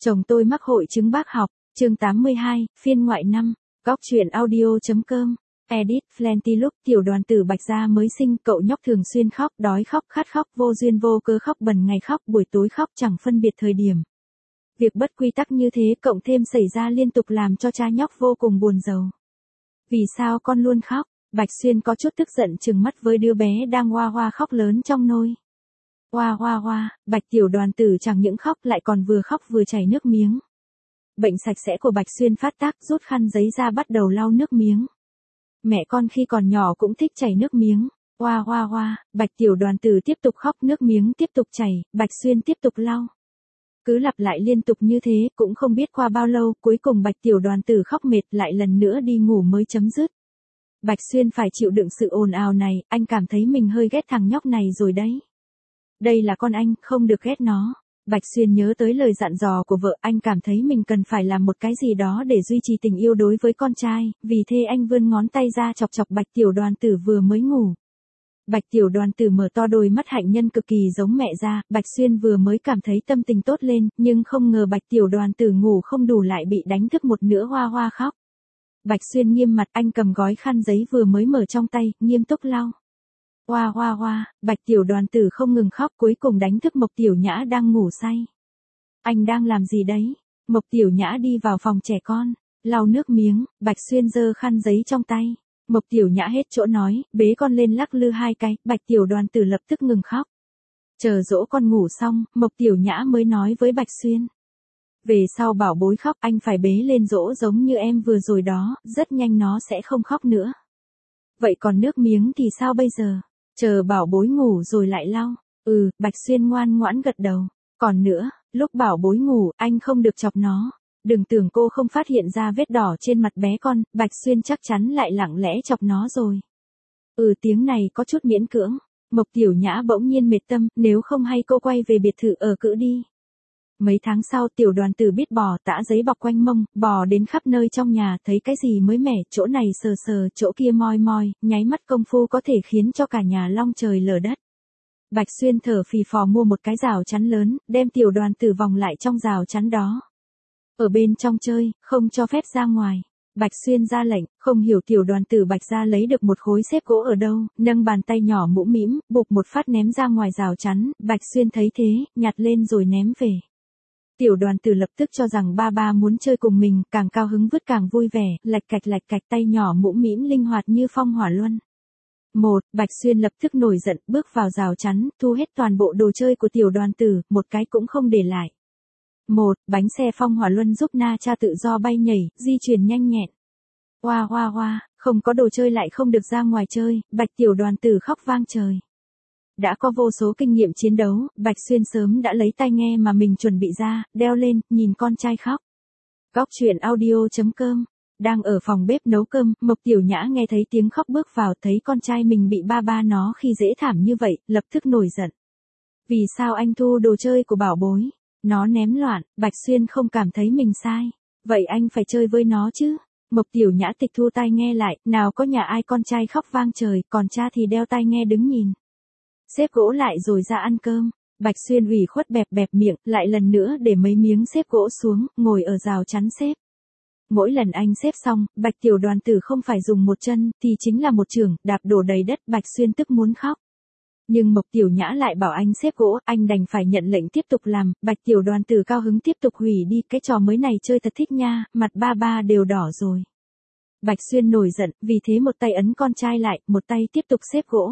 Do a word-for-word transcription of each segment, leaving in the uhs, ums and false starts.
Chồng tôi mắc hội chứng bác học, chương tám mươi hai, phiên ngoại năm, góc truyện audio.com, edit, Flenty lúc tiểu đoàn tử Bạch Gia mới sinh, cậu nhóc thường xuyên khóc, đói khóc, khát khóc, vô duyên vô cớ khóc, bần ngày khóc, buổi tối khóc, chẳng phân biệt thời điểm. Việc bất quy tắc như thế cộng thêm xảy ra liên tục làm cho cha nhóc vô cùng buồn rầu. Vì sao con luôn khóc? Bạch Xuyên có chút tức giận trừng mắt với đứa bé đang hoa hoa khóc lớn trong nôi. Hoa hoa hoa, Bạch tiểu đoàn tử chẳng những khóc lại còn vừa khóc vừa chảy nước miếng. Bệnh sạch sẽ của Bạch Xuyên phát tác, rút khăn giấy ra bắt đầu lau nước miếng. Mẹ con khi còn nhỏ cũng thích chảy nước miếng. Hoa hoa hoa, Bạch tiểu đoàn tử tiếp tục khóc, nước miếng tiếp tục chảy, Bạch Xuyên tiếp tục lau. Cứ lặp lại liên tục như thế, cũng không biết qua bao lâu, cuối cùng Bạch tiểu đoàn tử khóc mệt lại lần nữa đi ngủ mới chấm dứt. Bạch Xuyên phải chịu đựng sự ồn ào này, anh cảm thấy mình hơi ghét thằng nhóc này rồi đấy. Đây là con anh, không được ghét nó. Bạch Xuyên nhớ tới lời dặn dò của vợ, anh cảm thấy mình cần phải làm một cái gì đó để duy trì tình yêu đối với con trai, vì thế anh vươn ngón tay ra chọc chọc Bạch tiểu đoàn tử vừa mới ngủ. Bạch tiểu đoàn tử mở to đôi mắt hạnh nhân cực kỳ giống mẹ ra, Bạch Xuyên vừa mới cảm thấy tâm tình tốt lên, nhưng không ngờ Bạch tiểu đoàn tử ngủ không đủ lại bị đánh thức một nữa hoa hoa khóc. Bạch Xuyên nghiêm mặt, anh cầm gói khăn giấy vừa mới mở trong tay, nghiêm túc lau. Hoa hoa hoa, Bạch tiểu đoàn tử không ngừng khóc, cuối cùng đánh thức Mộc Tiểu Nhã đang ngủ say. Anh đang làm gì đấy? Mộc Tiểu Nhã đi vào phòng trẻ con, lau nước miếng, Bạch Xuyên giơ khăn giấy trong tay. Mộc Tiểu Nhã hết chỗ nói, bế con lên lắc lư hai cái, Bạch tiểu đoàn tử lập tức ngừng khóc. Chờ dỗ con ngủ xong, Mộc Tiểu Nhã mới nói với Bạch Xuyên. Về sau bảo bối khóc anh phải bế lên dỗ giống như em vừa rồi đó, rất nhanh nó sẽ không khóc nữa. Vậy còn nước miếng thì sao bây giờ? Chờ bảo bối ngủ rồi lại lau. Ừ, Bạch Xuyên ngoan ngoãn gật đầu. Còn nữa, lúc bảo bối ngủ, anh không được chọc nó. Đừng tưởng cô không phát hiện ra vết đỏ trên mặt bé con, Bạch Xuyên chắc chắn lại lặng lẽ chọc nó rồi. Ừ, tiếng này có chút miễn cưỡng. Mộc Tiểu Nhã bỗng nhiên mệt tâm, nếu không hay cô quay về biệt thự ở cữ đi. Mấy tháng sau tiểu đoàn tử biết bò, tã giấy bọc quanh mông, bò đến khắp nơi trong nhà, thấy cái gì mới mẻ, chỗ này sờ sờ, chỗ kia moi moi, nháy mắt công phu có thể khiến cho cả nhà long trời lở đất. Bạch Xuyên thở phì phò mua một cái rào chắn lớn, đem tiểu đoàn tử vòng lại trong rào chắn đó. Ở bên trong chơi, không cho phép ra ngoài. Bạch Xuyên ra lệnh, không hiểu tiểu đoàn tử Bạch Gia lấy được một khối xếp gỗ ở đâu, nâng bàn tay nhỏ mũm mĩm, bụp một phát ném ra ngoài rào chắn, Bạch Xuyên thấy thế, nhặt lên rồi ném về. Tiểu đoàn tử lập tức cho rằng ba ba muốn chơi cùng mình, càng cao hứng vứt càng vui vẻ, lạch cạch lạch cạch tay nhỏ mũm mĩm linh hoạt như phong hỏa luân. Một, Bạch Xuyên lập tức nổi giận, bước vào rào chắn, thu hết toàn bộ đồ chơi của tiểu đoàn tử, một cái cũng không để lại. Một, bánh xe phong hỏa luân giúp Na Cha tự do bay nhảy, di chuyển nhanh nhẹn. Hoa hoa hoa, không có đồ chơi lại không được ra ngoài chơi, Bạch tiểu đoàn tử khóc vang trời. Đã có vô số kinh nghiệm chiến đấu, Bạch Xuyên sớm đã lấy tai nghe mà mình chuẩn bị ra, đeo lên, nhìn con trai khóc. Góc truyện audio.com, đang ở phòng bếp nấu cơm, Mộc Tiểu Nhã nghe thấy tiếng khóc bước vào, thấy con trai mình bị ba ba nó khi dễ thảm như vậy, lập tức nổi giận. Vì sao anh thu đồ chơi của bảo bối? Nó ném loạn, Bạch Xuyên không cảm thấy mình sai. Vậy anh phải chơi với nó chứ? Mộc Tiểu Nhã tịch thu tai nghe lại, nào có nhà ai con trai khóc vang trời, còn cha thì đeo tai nghe đứng nhìn. Xếp gỗ lại rồi ra ăn cơm. Bạch Xuyên ủy khuất bẹp bẹp miệng, lại lần nữa để mấy miếng xếp gỗ xuống, ngồi ở rào chắn xếp. Mỗi lần anh xếp xong, Bạch tiểu đoàn tử không phải dùng một chân, thì chính là một chưởng, đạp đổ đầy đất, Bạch Xuyên tức muốn khóc. Nhưng Mộc Tiểu Nhã lại bảo anh xếp gỗ, anh đành phải nhận lệnh tiếp tục làm, Bạch tiểu đoàn tử cao hứng tiếp tục hủy đi, cái trò mới này chơi thật thích nha, mặt ba ba đều đỏ rồi. Bạch Xuyên nổi giận, vì thế một tay ấn con trai lại, một tay tiếp tục xếp gỗ.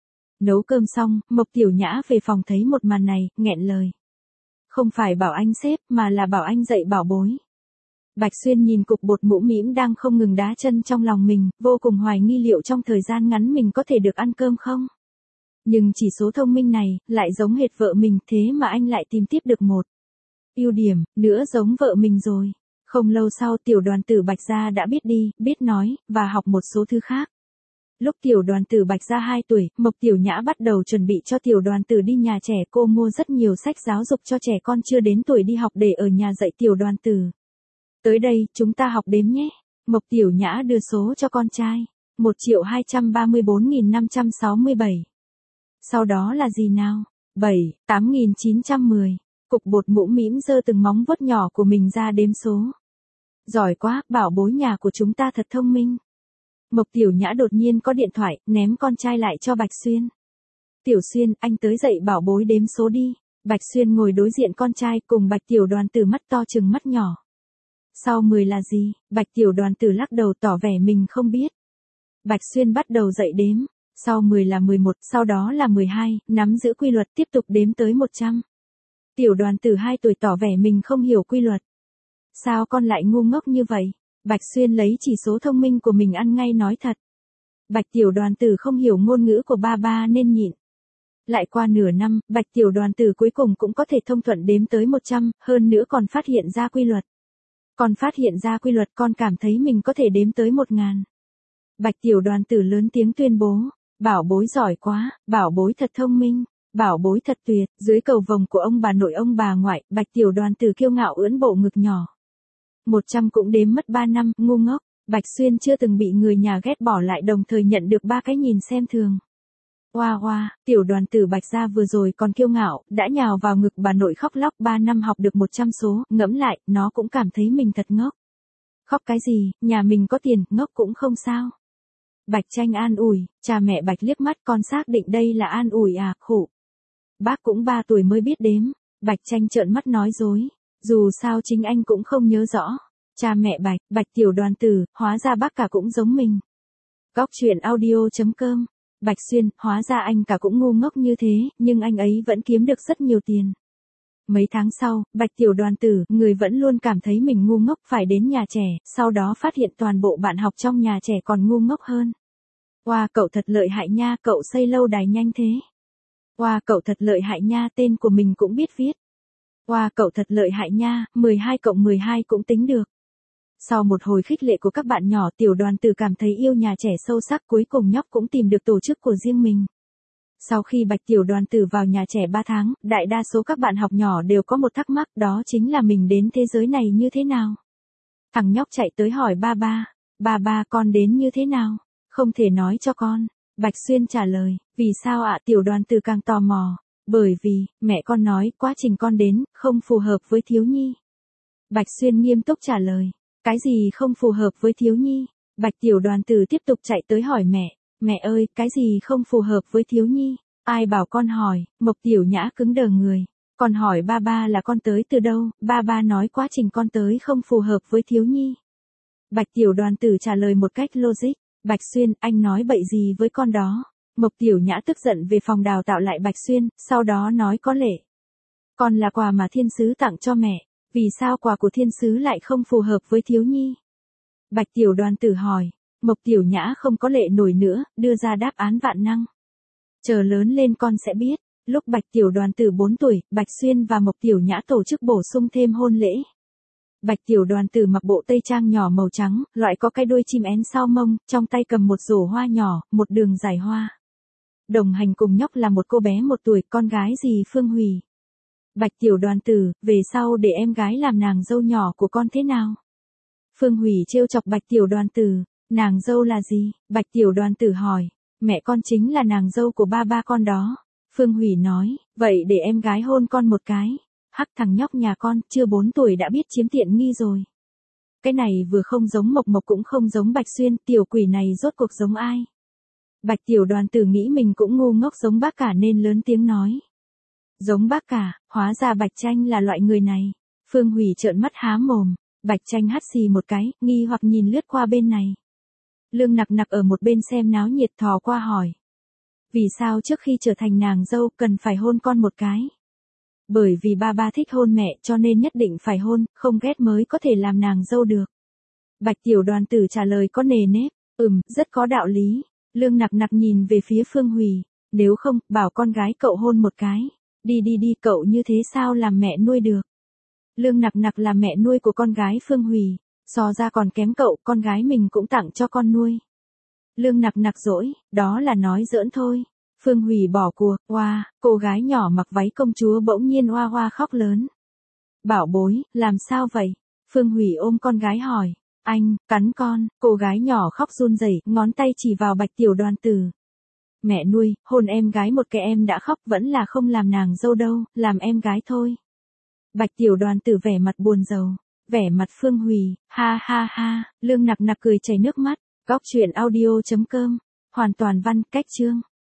Nấu cơm xong, Mộc Tiểu Nhã về phòng thấy một màn này, nghẹn lời. Không phải bảo anh xếp, mà là bảo anh dạy bảo bối. Bạch Xuyên nhìn cục bột mũm mĩm đang không ngừng đá chân trong lòng mình, vô cùng hoài nghi liệu trong thời gian ngắn mình có thể được ăn cơm không. Nhưng chỉ số thông minh này, lại giống hệt vợ mình, thế mà anh lại tìm tiếp được một ưu điểm, nữa giống vợ mình rồi. Không lâu sau tiểu đoàn tử Bạch Gia đã biết đi, biết nói, và học một số thứ khác. Lúc tiểu đoàn tử Bạch Gia hai tuổi, Mộc Tiểu Nhã bắt đầu chuẩn bị cho tiểu đoàn tử đi nhà trẻ, cô mua rất nhiều sách giáo dục cho trẻ con chưa đến tuổi đi học để ở nhà dạy tiểu đoàn tử. Tới đây, chúng ta học đếm nhé. Mộc Tiểu Nhã đưa số cho con trai. một triệu hai trăm ba mươi bốn nghìn năm trăm sáu mươi bảy. Sau đó là gì nào? bảy, tám nghìn chín trăm mười. cục bột mũm mĩm giơ từng móng vuốt nhỏ của mình ra đếm số. Giỏi quá, bảo bối nhà của chúng ta thật thông minh. Mộc Tiểu Nhã đột nhiên có điện thoại, ném con trai lại cho Bạch Xuyên. Tiểu Xuyên, anh tới dậy bảo bối đếm số đi. Bạch Xuyên ngồi đối diện con trai cùng Bạch Tiểu Đoàn Tử mắt to trừng mắt nhỏ. Sau mười là gì? Bạch Tiểu Đoàn Tử lắc đầu tỏ vẻ mình không biết. Bạch Xuyên bắt đầu dậy đếm. Sau mười là mười một, sau đó là mười hai, nắm giữ quy luật tiếp tục đếm tới một trăm. Tiểu Đoàn Tử hai tuổi tỏ vẻ mình không hiểu quy luật. Sao con lại ngu ngốc như vậy? Bạch Xuyên lấy chỉ số thông minh của mình ăn ngay nói thật. Bạch Tiểu Đoàn Tử không hiểu ngôn ngữ của ba ba nên nhịn. Lại qua nửa năm, Bạch Tiểu Đoàn Tử cuối cùng cũng có thể thông thuận đếm tới một trăm, hơn nữa còn phát hiện ra quy luật. Còn phát hiện ra quy luật con cảm thấy mình có thể đếm tới một ngàn. Bạch Tiểu Đoàn Tử lớn tiếng tuyên bố, bảo bối giỏi quá, bảo bối thật thông minh, bảo bối thật tuyệt. Dưới cầu vồng của ông bà nội ông bà ngoại, Bạch Tiểu Đoàn Tử kiêu ngạo ưỡn bộ ngực nhỏ. một trăm cũng đếm mất ba năm, ngu ngốc. Bạch Xuyên chưa từng bị người nhà ghét bỏ lại đồng thời nhận được ba cái nhìn xem thường. Oa oa, Tiểu Đoàn Tử Bạch gia vừa rồi còn kiêu ngạo, đã nhào vào ngực bà nội khóc lóc ba năm học được một trăm số, ngẫm lại, nó cũng cảm thấy mình thật ngốc. Khóc cái gì, nhà mình có tiền, ngốc cũng không sao. Bạch Tranh an ủi, cha mẹ Bạch liếc mắt con xác định đây là an ủi à, khổ. Bác cũng ba tuổi mới biết đếm, Bạch Tranh trợn mắt nói dối, dù sao chính anh cũng không nhớ rõ. Cha mẹ Bạch, Bạch Tiểu Đoàn Tử, hóa ra bác cả cũng giống mình. Góc truyện audio chấm com. Bạch Xuyên, hóa ra anh cả cũng ngu ngốc như thế, nhưng anh ấy vẫn kiếm được rất nhiều tiền. Mấy tháng sau, Bạch Tiểu Đoàn Tử, người vẫn luôn cảm thấy mình ngu ngốc phải đến nhà trẻ, sau đó phát hiện toàn bộ bạn học trong nhà trẻ còn ngu ngốc hơn. Wow, cậu thật lợi hại nha, cậu xây lâu đài nhanh thế. Wow, cậu thật lợi hại nha, tên của mình cũng biết viết. Wow, cậu thật lợi hại nha, mười hai cộng mười hai cũng tính được. Sau một hồi khích lệ của các bạn nhỏ, Tiểu Đoàn Tử cảm thấy yêu nhà trẻ sâu sắc, cuối cùng nhóc cũng tìm được tổ chức của riêng mình. Sau khi Bạch Tiểu Đoàn Tử vào nhà trẻ ba tháng, đại đa số các bạn học nhỏ đều có một thắc mắc, đó chính là mình đến thế giới này như thế nào. Thằng nhóc chạy tới hỏi ba ba, ba ba con đến như thế nào, không thể nói cho con. Bạch Xuyên trả lời, vì sao ạ? Tiểu Đoàn Tử càng tò mò, bởi vì, mẹ con nói, quá trình con đến, không phù hợp với thiếu nhi. Bạch Xuyên nghiêm túc trả lời, cái gì không phù hợp với thiếu nhi? Bạch Tiểu Đoàn Tử tiếp tục chạy tới hỏi mẹ, mẹ ơi, cái gì không phù hợp với thiếu nhi? Ai bảo con hỏi? Mộc Tiểu Nhã cứng đờ người. Con hỏi ba ba là con tới từ đâu? Ba ba nói quá trình con tới không phù hợp với thiếu nhi. Bạch Tiểu Đoàn Tử trả lời một cách logic. Bạch Xuyên, anh nói bậy gì với con đó? Mộc Tiểu Nhã tức giận về phòng đào tạo lại Bạch Xuyên, sau đó nói có lệ. Con là quà mà thiên sứ tặng cho mẹ. Vì sao quà của thiên sứ lại không phù hợp với thiếu nhi? Bạch Tiểu Đoàn Tử hỏi. Mộc Tiểu Nhã không có lệ nổi nữa, đưa ra đáp án vạn năng. Chờ lớn lên con sẽ biết. Lúc Bạch Tiểu Đoàn Tử bốn tuổi, Bạch Xuyên và Mộc Tiểu Nhã tổ chức bổ sung thêm hôn lễ. Bạch Tiểu Đoàn Tử mặc bộ tây trang nhỏ màu trắng, loại có cái đuôi chim én sau mông, trong tay cầm một rổ hoa nhỏ, một đường dài hoa. Đồng hành cùng nhóc là một cô bé một tuổi, con gái dì Phương Hủy. Bạch Tiểu Đoàn Tử, về sau để em gái làm nàng dâu nhỏ của con thế nào? Phương Hủy trêu chọc Bạch Tiểu Đoàn Tử, nàng dâu là gì? Bạch Tiểu Đoàn Tử hỏi, mẹ con chính là nàng dâu của ba ba con đó. Phương Hủy nói, vậy để em gái hôn con một cái. Hắc, thằng nhóc nhà con, chưa bốn tuổi đã biết chiếm tiện nghi rồi. Cái này vừa không giống Mộc Mộc cũng không giống Bạch Xuyên, tiểu quỷ này rốt cuộc giống ai? Bạch Tiểu Đoàn Tử nghĩ mình cũng ngu ngốc giống bác cả nên lớn tiếng nói. Giống bác cả, hóa ra Bạch Tranh là loại người này. Phương Hủy trợn mắt há mồm, Bạch Tranh hắt xì một cái, nghi hoặc nhìn lướt qua bên này. Lương Nặc Nặc ở một bên xem náo nhiệt thò qua hỏi. Vì sao trước khi trở thành nàng dâu cần phải hôn con một cái? Bởi vì ba ba thích hôn mẹ cho nên nhất định phải hôn, không ghét mới có thể làm nàng dâu được. Bạch Tiểu Đoàn Tử trả lời có nề nếp, ừm, rất có đạo lý. Lương Nặc Nặc nhìn về phía Phương Hủy, nếu không, bảo con gái cậu hôn một cái. Đi đi đi, cậu như thế sao làm mẹ nuôi được? Lương Nặc Nặc là mẹ nuôi của con gái Phương Hủy, so ra còn kém cậu, con gái mình cũng tặng cho con nuôi. Lương Nặc Nặc dỗi, đó là nói giỡn thôi. Phương Hủy bỏ cuộc, oa, cô gái nhỏ mặc váy công chúa bỗng nhiên oa oa khóc lớn. Bảo bối, làm sao vậy? Phương Hủy ôm con gái hỏi. Anh, cắn con, cô gái nhỏ khóc run rẩy, ngón tay chỉ vào Bạch Tiểu Đoàn Tử. Mẹ nuôi, hôn em gái một cái em đã khóc vẫn là không làm nàng dâu đâu, làm em gái thôi. Bạch tiểu đoàn tử vẻ mặt buồn rầu. Vẻ mặt Phương Hùy, ha ha ha, Lương Nặc Nặc cười chảy nước mắt. Góc truyện audio chấm com. Hoàn toàn văn, cách chương.